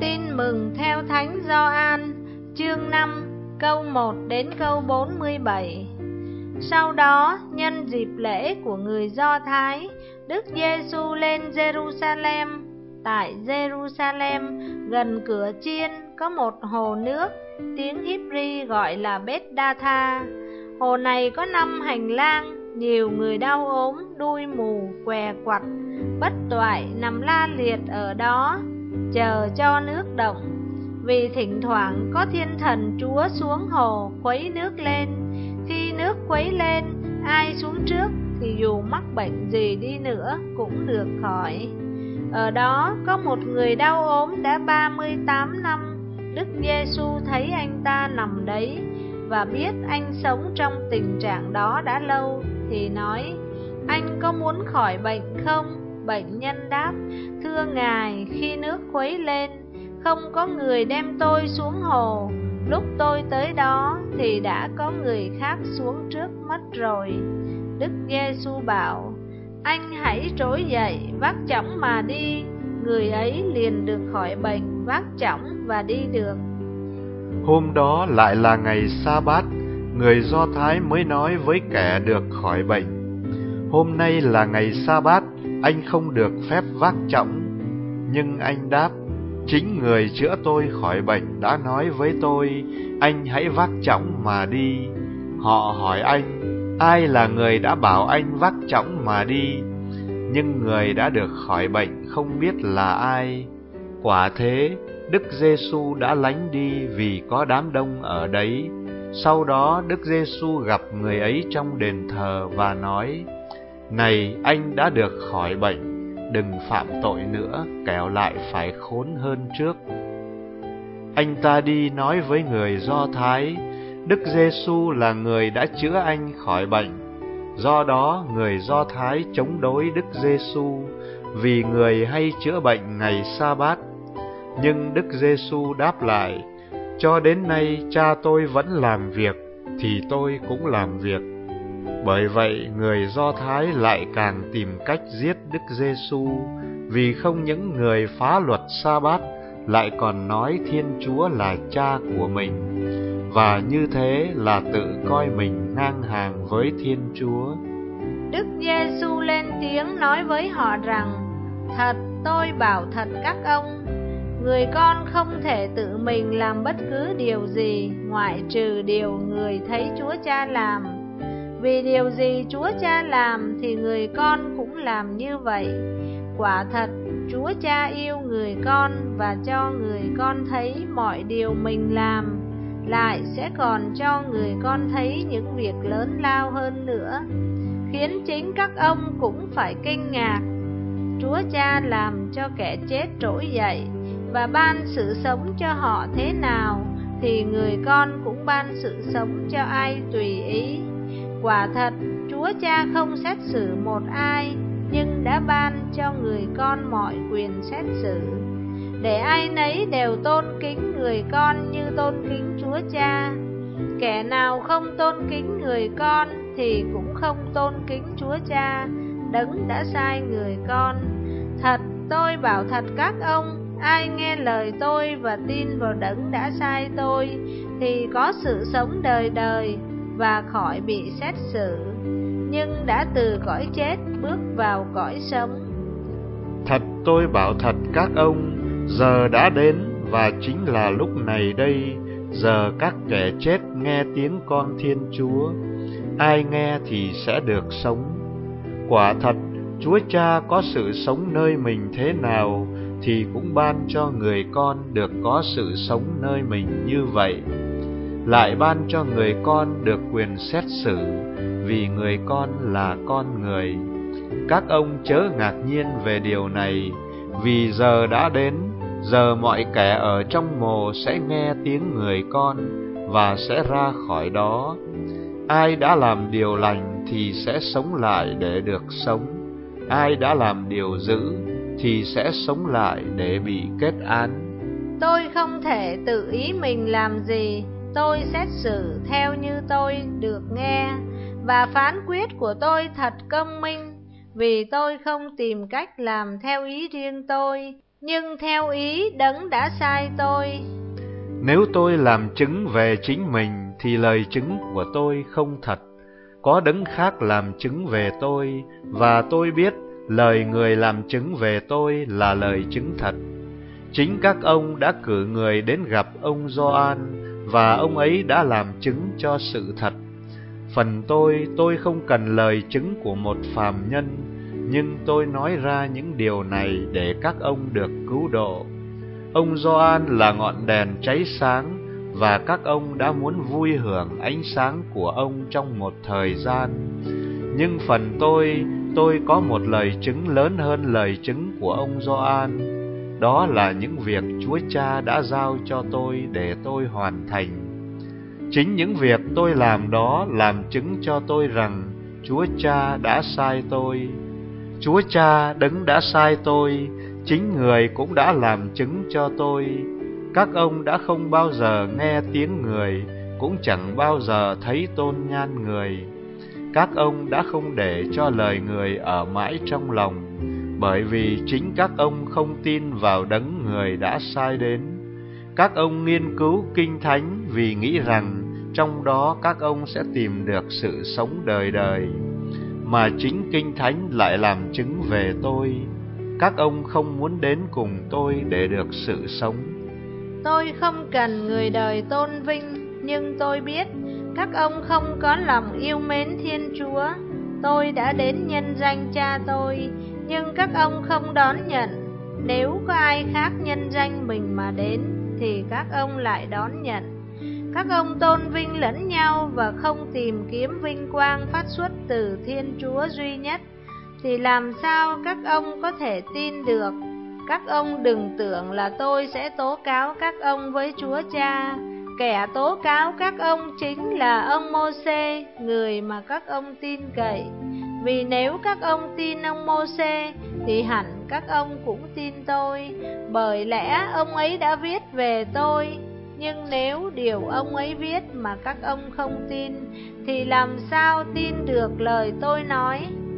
Tin mừng theo Thánh Gioan, chương 5, câu 1 đến câu 47. Sau đó, nhân dịp lễ của người Do Thái, Đức Giêsu lên Jerusalem. Tại Jerusalem, gần cửa chiên, có một hồ nước, tiếng Hebri gọi là Beth-đa-tha. Hồ này có 5 hành lang, nhiều người đau ốm, đuôi mù, què quặt, bất toại nằm la liệt ở đó, chờ cho nước động. Vì thỉnh thoảng có thiên thần Chúa xuống hồ khuấy nước lên. Khi nước khuấy lên, ai xuống trước thì dù mắc bệnh gì đi nữa cũng được khỏi. Ở đó có một người đau ốm đã 38 năm. Đức Giêsu thấy anh ta nằm đấy và biết anh sống trong tình trạng đó đã lâu, thì nói: "Anh có muốn khỏi bệnh không?" Bệnh nhân đáp: "Thưa Ngài, khi nước khuấy lên, không có người đem tôi xuống hồ. Lúc tôi tới đó thì đã có người khác xuống trước mất rồi." Đức Giêsu bảo: "Anh hãy trỗi dậy, vác chõng mà đi." Người ấy liền được khỏi bệnh, vác chõng và đi được. Hôm đó lại là ngày Sa-bát, người Do Thái mới nói với kẻ được khỏi bệnh: "Hôm nay là ngày Sa-bát, anh không được phép vác chõng." Nhưng anh đáp: "Chính người chữa tôi khỏi bệnh đã nói với tôi, anh hãy vác chõng mà đi." Họ hỏi anh: "Ai là người đã bảo anh vác chõng mà đi?" Nhưng người đã được khỏi bệnh không biết là ai. Quả thế, Đức Giêsu đã lánh đi vì có đám đông ở đấy. Sau đó Đức Giêsu gặp người ấy trong đền thờ và nói: "Này, anh đã được khỏi bệnh, đừng phạm tội nữa, kẻo lại phải khốn hơn trước." Anh ta đi nói với người Do Thái: Đức Giêsu là người đã chữa anh khỏi bệnh. Do đó người Do Thái chống đối Đức Giêsu vì người hay chữa bệnh ngày Sa-bát. Nhưng Đức Giêsu đáp lại: "Cho đến nay cha tôi vẫn làm việc, thì tôi cũng làm việc." Bởi vậy người Do Thái lại càng tìm cách giết Đức Giêsu, vì không những người phá luật Sa-bát lại còn nói Thiên Chúa là cha của mình, và như thế là tự coi mình ngang hàng với Thiên Chúa. Đức Giêsu lên tiếng nói với họ rằng: "Thật, tôi bảo thật các ông, người con không thể tự mình làm bất cứ điều gì ngoại trừ điều người thấy Chúa Cha làm. Vì điều gì Chúa Cha làm thì người con cũng làm như vậy. Quả thật, Chúa Cha yêu người con và cho người con thấy mọi điều mình làm, lại sẽ còn cho người con thấy những việc lớn lao hơn nữa, khiến chính các ông cũng phải kinh ngạc. Chúa Cha làm cho kẻ chết trỗi dậy và ban sự sống cho họ thế nào, thì người con cũng ban sự sống cho ai tùy ý. Quả thật, Chúa Cha không xét xử một ai, nhưng đã ban cho người con mọi quyền xét xử, để ai nấy đều tôn kính người con như tôn kính Chúa Cha. Kẻ nào không tôn kính người con thì cũng không tôn kính Chúa Cha, đấng đã sai người con. Thật, tôi bảo thật các ông, ai nghe lời tôi và tin vào đấng đã sai tôi thì có sự sống đời đời và khỏi bị xét xử, nhưng đã từ cõi chết bước vào cõi sống. Thật, tôi bảo thật các ông, giờ đã đến và chính là lúc này đây, giờ các kẻ chết nghe tiếng con Thiên Chúa. Ai nghe thì sẽ được sống. Quả thật, Chúa Cha có sự sống nơi mình thế nào thì cũng ban cho người con được có sự sống nơi mình như vậy. Lại ban cho người con được quyền xét xử, vì người con là con người. Các ông chớ ngạc nhiên về điều này, vì giờ đã đến, giờ mọi kẻ ở trong mồ sẽ nghe tiếng người con và sẽ ra khỏi đó. Ai đã làm điều lành thì sẽ sống lại để được sống. Ai đã làm điều dữ thì sẽ sống lại để bị kết án. Tôi không thể tự ý mình làm gì, tôi xét xử theo như tôi được nghe, và phán quyết của tôi thật công minh, vì tôi không tìm cách làm theo ý riêng tôi, nhưng theo ý Đấng đã sai tôi. Nếu tôi làm chứng về chính mình thì lời chứng của tôi không thật. Có Đấng khác làm chứng về tôi, và tôi biết lời người làm chứng về tôi là lời chứng thật. Chính các ông đã cử người đến gặp ông Gioan, và ông ấy đã làm chứng cho sự thật. Phần tôi không cần lời chứng của một phàm nhân, nhưng tôi nói ra những điều này để các ông được cứu độ. Ông Gioan là ngọn đèn cháy sáng, và các ông đã muốn vui hưởng ánh sáng của ông trong một thời gian. Nhưng phần tôi có một lời chứng lớn hơn lời chứng của ông Gioan. Đó là những việc Chúa Cha đã giao cho tôi để tôi hoàn thành. Chính những việc tôi làm đó làm chứng cho tôi rằng Chúa Cha đã sai tôi. Chúa Cha Đấng đã sai tôi, chính Người cũng đã làm chứng cho tôi. Các ông đã không bao giờ nghe tiếng người, cũng chẳng bao giờ thấy tôn nhan người. Các ông đã không để cho lời người ở mãi trong lòng, bởi vì chính các ông không tin vào Đấng Người đã sai đến. Các ông nghiên cứu Kinh Thánh vì nghĩ rằng trong đó các ông sẽ tìm được sự sống đời đời. Mà chính Kinh Thánh lại làm chứng về tôi. Các ông không muốn đến cùng tôi để được sự sống. Tôi không cần người đời tôn vinh, nhưng tôi biết các ông không có lòng yêu mến Thiên Chúa. Tôi đã đến nhân danh Cha tôi, nhưng các ông không đón nhận. Nếu có ai khác nhân danh mình mà đến, thì các ông lại đón nhận. Các ông tôn vinh lẫn nhau và không tìm kiếm vinh quang phát xuất từ Thiên Chúa duy nhất, thì làm sao các ông có thể tin được? Các ông đừng tưởng là tôi sẽ tố cáo các ông với Chúa Cha. Kẻ tố cáo các ông chính là ông Mô-sê, người mà các ông tin cậy. Vì nếu các ông tin ông Mô-sê thì hẳn các ông cũng tin tôi, bởi lẽ ông ấy đã viết về tôi. Nhưng nếu điều ông ấy viết mà các ông không tin, thì làm sao tin được lời tôi nói?